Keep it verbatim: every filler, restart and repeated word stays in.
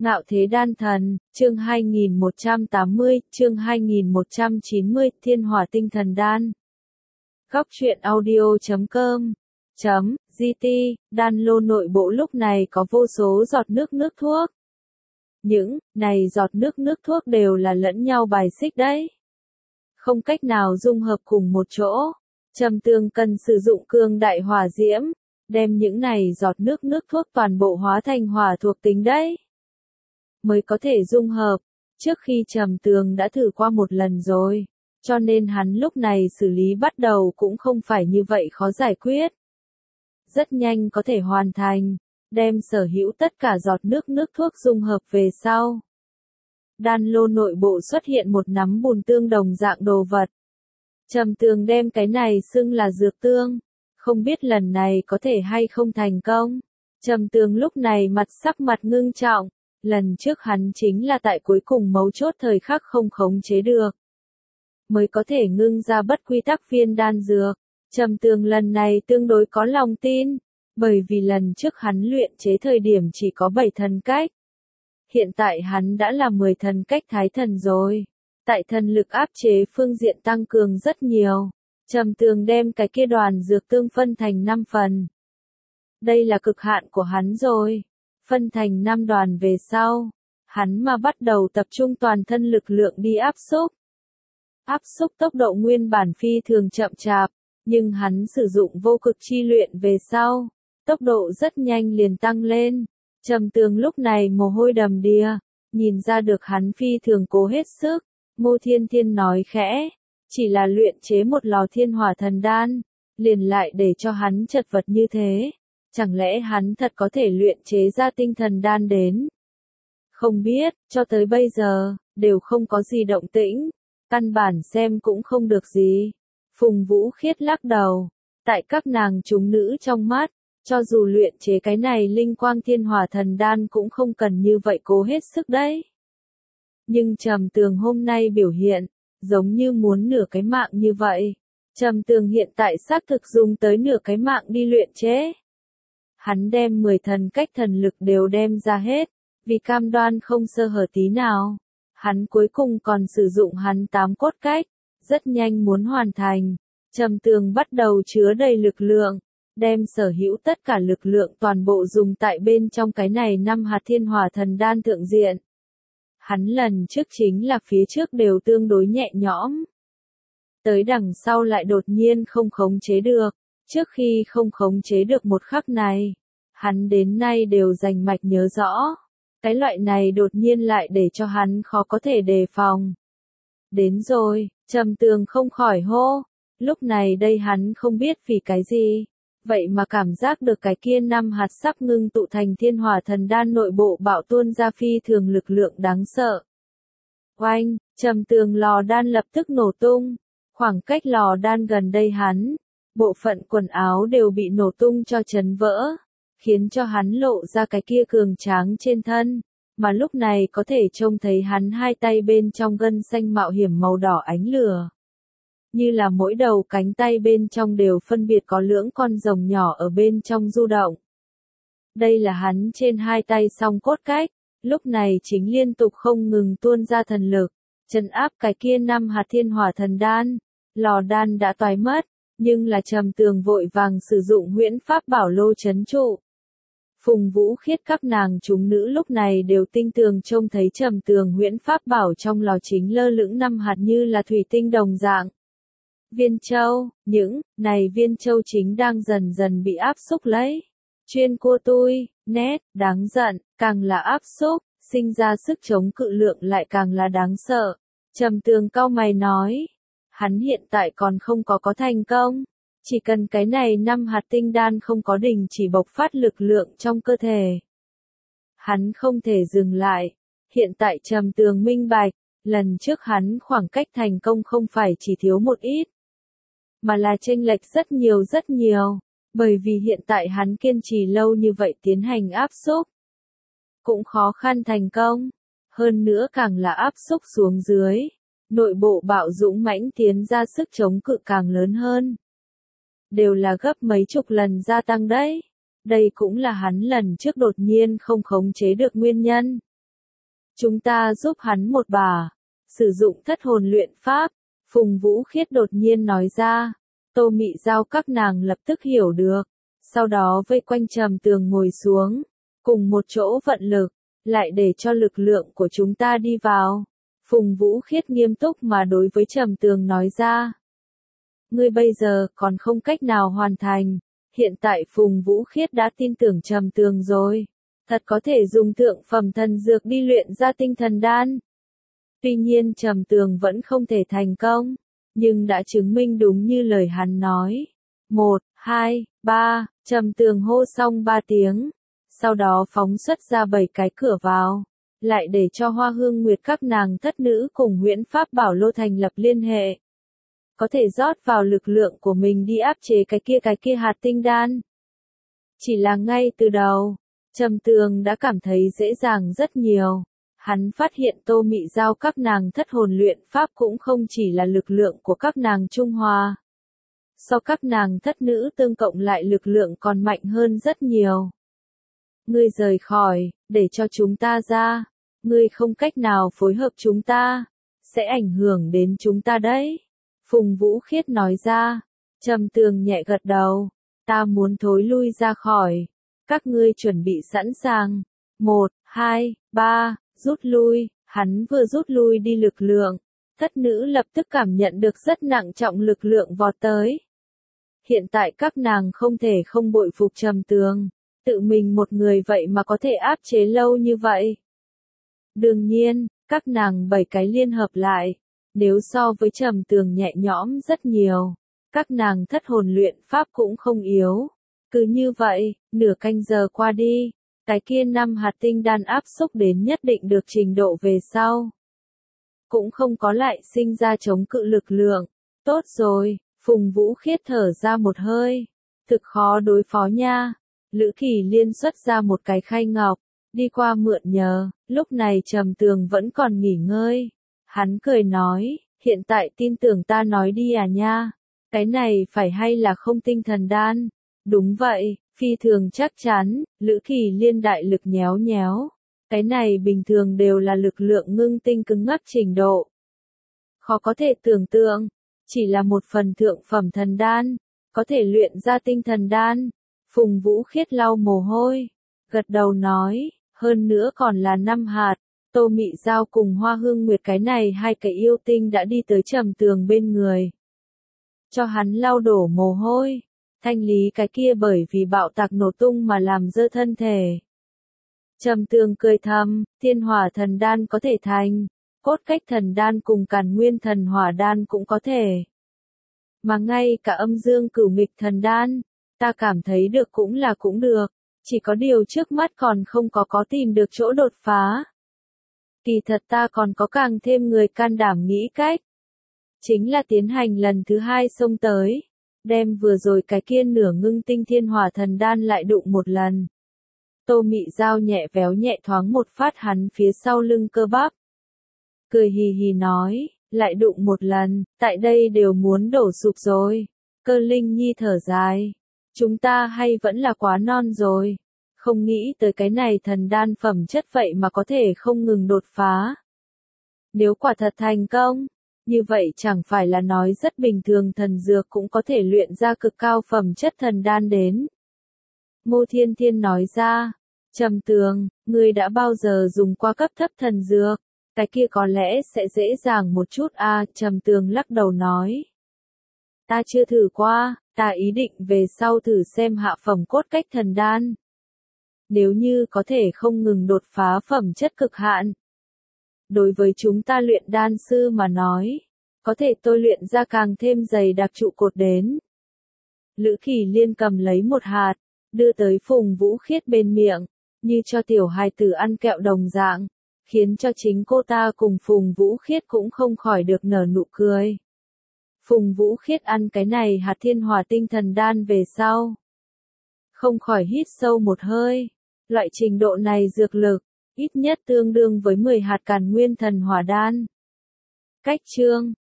Ngạo Thế Đan Thần, chương hai nghìn một trăm tám mươi, chương hai nghìn một trăm chín mươi, Thiên Hỏa Tinh Thần Đan. Góc truyện audio chấm com chấm gt, đan lô nội bộ lúc này có vô số giọt nước nước thuốc. Những này giọt nước nước thuốc đều là lẫn nhau bài xích đấy. Không cách nào dung hợp cùng một chỗ. Trầm Tường cần sử dụng cương đại hỏa diễm, đem những này giọt nước nước thuốc toàn bộ hóa thành hỏa thuộc tính đấy. Mới có thể dung hợp. Trước khi Trầm Tường đã thử qua một lần rồi, cho nên hắn lúc này xử lý bắt đầu cũng không phải như vậy khó giải quyết. Rất nhanh có thể hoàn thành, đem sở hữu tất cả giọt nước nước thuốc dung hợp về sau. Đan lô nội bộ xuất hiện một nắm bùn tương đồng dạng đồ vật. Trầm Tường đem cái này xưng là dược tương, không biết lần này có thể hay không thành công. Trầm Tường lúc này mặt sắc mặt ngưng trọng. Lần trước hắn chính là tại cuối cùng mấu chốt thời khắc không khống chế được, mới có thể ngưng ra bất quy tắc viên đan dược. Trầm Tường lần này tương đối có lòng tin, bởi vì lần trước hắn luyện chế thời điểm chỉ có bảy thần cách. Hiện tại hắn đã là mười thần cách thái thần rồi. Tại thần lực áp chế phương diện tăng cường rất nhiều. Trầm Tường đem cái kia đoàn dược tương phân thành năm phần. Đây là cực hạn của hắn rồi. Phân thành năm đoàn về sau, hắn mà bắt đầu tập trung toàn thân lực lượng đi áp xúc. Áp xúc tốc độ nguyên bản phi thường chậm chạp, nhưng hắn sử dụng vô cực chi luyện về sau, tốc độ rất nhanh liền tăng lên. Trầm Tường lúc này mồ hôi đầm đìa, nhìn ra được hắn phi thường cố hết sức. Ngô Thiên Thiên nói khẽ, chỉ là luyện chế một lò thiên hỏa thần đan, liền lại để cho hắn chật vật như thế. Chẳng lẽ hắn thật có thể luyện chế ra tinh thần đan đến? Không biết, cho tới bây giờ, đều không có gì động tĩnh, căn bản xem cũng không được gì. Phùng Vũ Khiết lắc đầu, tại các nàng chúng nữ trong mắt, cho dù luyện chế cái này linh quang thiên hỏa thần đan cũng không cần như vậy cố hết sức đấy. Nhưng Trầm Tường hôm nay biểu hiện, giống như muốn nửa cái mạng như vậy. Trầm Tường hiện tại xác thực dùng tới nửa cái mạng đi luyện chế. Hắn đem mười thần cách thần lực đều đem ra hết, vì cam đoan không sơ hở tí nào. Hắn cuối cùng còn sử dụng hắn tám cốt cách, rất nhanh muốn hoàn thành. Trầm Tường bắt đầu chứa đầy lực lượng, đem sở hữu tất cả lực lượng toàn bộ dùng tại bên trong cái này năm hạt thiên hỏa thần đan thượng diện. Hắn lần trước chính là phía trước đều tương đối nhẹ nhõm. Tới đằng sau lại đột nhiên không khống chế được. Trước khi không khống chế được một khắc này, hắn đến nay đều rành mạch nhớ rõ. Cái loại này đột nhiên lại để cho hắn khó có thể đề phòng. Đến rồi, Trầm Tường không khỏi hô. Lúc này đây hắn không biết vì cái gì. Vậy mà cảm giác được cái kia năm hạt sắp ngưng tụ thành thiên hỏa thần đan nội bộ bạo tuôn ra phi thường lực lượng đáng sợ. Oanh, Trầm Tường lò đan lập tức nổ tung. Khoảng cách lò đan gần đây hắn, bộ phận quần áo đều bị nổ tung cho chấn vỡ, khiến cho hắn lộ ra cái kia cường tráng trên thân, mà lúc này có thể trông thấy hắn hai tay bên trong gân xanh mạo hiểm màu đỏ ánh lửa. Như là mỗi đầu cánh tay bên trong đều phân biệt có lưỡng con rồng nhỏ ở bên trong du động. Đây là hắn trên hai tay song cốt cách, lúc này chính liên tục không ngừng tuôn ra thần lực, trấn áp cái kia năm hạt thiên hỏa thần đan. Lò đan đã toái mất, nhưng là Trầm Tường vội vàng sử dụng huyễn pháp bảo lô trấn trụ. Phùng Vũ Khiết các nàng chúng nữ lúc này đều tinh tường trông thấy Trầm Tường huyễn pháp bảo trong lò chính lơ lửng năm hạt như là thủy tinh đồng dạng. Viên châu, những này viên châu chính đang dần dần bị áp xúc lấy. Chuyên cua tui, nét, đáng giận, càng là áp xúc, sinh ra sức chống cự lượng lại càng là đáng sợ. Trầm Tường cau mày nói. Hắn hiện tại còn không có có thành công, chỉ cần cái này năm hạt tinh đan không có đình chỉ bộc phát lực lượng trong cơ thể. Hắn không thể dừng lại, hiện tại Trầm Tường minh bạch, lần trước hắn khoảng cách thành công không phải chỉ thiếu một ít, mà là chênh lệch rất nhiều rất nhiều, bởi vì hiện tại hắn kiên trì lâu như vậy tiến hành áp xúc, cũng khó khăn thành công, hơn nữa càng là áp xúc xuống dưới. Nội bộ bạo dũng mãnh tiến ra sức chống cự càng lớn hơn. Đều là gấp mấy chục lần gia tăng đấy. Đây cũng là hắn lần trước đột nhiên không khống chế được nguyên nhân. Chúng ta giúp hắn một bà. Sử dụng thất hồn luyện pháp. Phùng Vũ Khiết đột nhiên nói ra. Tô Mị Giao các nàng lập tức hiểu được. Sau đó vây quanh Trầm Tường ngồi xuống. Cùng một chỗ vận lực. Lại để cho lực lượng của chúng ta đi vào. Phùng Vũ Khiết nghiêm túc mà đối với Trầm Tường nói ra. Ngươi bây giờ còn không cách nào hoàn thành. Hiện tại Phùng Vũ Khiết đã tin tưởng Trầm Tường rồi. Thật có thể dùng thượng phẩm thần dược đi luyện ra tinh thần đan. Tuy nhiên Trầm Tường vẫn không thể thành công. Nhưng đã chứng minh đúng như lời hắn nói. Một, hai, ba, Trầm Tường hô xong ba tiếng. Sau đó phóng xuất ra bảy cái cửa vào. Lại để cho Hoa Hương Nguyệt các nàng thất nữ cùng Huyễn Pháp Bảo Lô thành lập liên hệ. Có thể rót vào lực lượng của mình đi áp chế cái kia cái kia hạt tinh đan. Chỉ là ngay từ đầu, Trầm Tường đã cảm thấy dễ dàng rất nhiều. Hắn phát hiện Tô Mị Giao các nàng thất hồn luyện pháp cũng không chỉ là lực lượng của các nàng trung hòa. So các nàng thất nữ tương cộng lại lực lượng còn mạnh hơn rất nhiều. Ngươi rời khỏi, để cho chúng ta ra. Ngươi không cách nào phối hợp chúng ta. Sẽ ảnh hưởng đến chúng ta đấy. Phùng Vũ Khiết nói ra. Trầm Tường nhẹ gật đầu. Ta muốn thối lui ra khỏi. Các ngươi chuẩn bị sẵn sàng. Một, hai, ba, rút lui. Hắn vừa rút lui đi lực lượng. Thất nữ lập tức cảm nhận được rất nặng trọng lực lượng vọt tới. Hiện tại các nàng không thể không bội phục Trầm Tường. Tự mình một người vậy mà có thể áp chế lâu như vậy. Đương nhiên, các nàng bảy cái liên hợp lại. Nếu so với Trầm Tường nhẹ nhõm rất nhiều. Các nàng thất hồn luyện pháp cũng không yếu. Cứ như vậy, nửa canh giờ qua đi. Cái kia năm hạt tinh đan áp xúc đến nhất định được trình độ về sau. Cũng không có lại sinh ra chống cự lực lượng. Tốt rồi, Phùng Vũ Khiết thở ra một hơi. Thực khó đối phó nha. Lữ Kỳ Liên xuất ra một cái khay ngọc. Đi qua mượn nhờ, lúc này Trầm Tường vẫn còn nghỉ ngơi. Hắn cười nói, hiện tại tin tưởng ta nói đi à nha. Cái này phải hay là không tinh thần đan? Đúng vậy, phi thường chắc chắn. Lữ Kỳ Liên đại lực nhéo nhéo. Cái này bình thường đều là lực lượng ngưng tinh cứng ngắc trình độ. Khó có thể tưởng tượng. Chỉ là một phần thượng phẩm thần đan. Có thể luyện ra tinh thần đan. Phùng Vũ Khiết lau mồ hôi. Gật đầu nói, hơn nữa còn là năm hạt. Tô Mị Giao cùng Hoa Hương Nguyệt cái này hai cái yêu tinh đã đi tới Trầm Tường bên người. Cho hắn lau đổ mồ hôi. Thanh lý cái kia bởi vì bạo tạc nổ tung mà làm dơ thân thể. Trầm Tường cười thầm, thiên hỏa thần đan có thể thành. Cốt cách thần đan cùng càn nguyên thần hỏa đan cũng có thể. Mà ngay cả âm dương cửu nghịch thần đan. Ta cảm thấy được cũng là cũng được. Chỉ có điều trước mắt còn không có có tìm được chỗ đột phá. Kỳ thật ta còn có càng thêm người can đảm nghĩ cách. Chính là tiến hành lần thứ hai xông tới. Đem vừa rồi cái kia nửa ngưng tinh thiên hỏa thần đan lại đụng một lần. Tô Mị Giao nhẹ véo nhẹ thoáng một phát hắn phía sau lưng cơ bắp. Cười hì hì nói, lại đụng một lần, tại đây đều muốn đổ sụp rồi. Cơ Linh Nhi thở dài. Chúng ta hay vẫn là quá non rồi. Không nghĩ tới cái này thần đan phẩm chất vậy mà có thể không ngừng đột phá. Nếu quả thật thành công, như vậy chẳng phải là nói rất bình thường thần dược cũng có thể luyện ra cực cao phẩm chất thần đan đến. Ngô Thiên Thiên nói ra, Trầm Tường, ngươi đã bao giờ dùng qua cấp thấp thần dược? Cái kia có lẽ sẽ dễ dàng một chút à, Trầm Tường lắc đầu nói. Ta chưa thử qua, ta ý định về sau thử xem hạ phẩm cốt cách thần đan. Nếu như có thể không ngừng đột phá phẩm chất cực hạn. Đối với chúng ta luyện đan sư mà nói, có thể tôi luyện ra càng thêm dày đặc trụ cột đến. Lữ Kỳ Liên cầm lấy một hạt, đưa tới Phùng Vũ Khiết bên miệng, như cho tiểu hài tử ăn kẹo đồng dạng, khiến cho chính cô ta cùng Phùng Vũ Khiết cũng không khỏi được nở nụ cười. Phùng Vũ Khiết ăn cái này hạt thiên hỏa tinh thần đan về sau. Không khỏi hít sâu một hơi. Loại trình độ này dược lực, ít nhất tương đương với mười hạt càn nguyên thần hỏa đan. Cách chương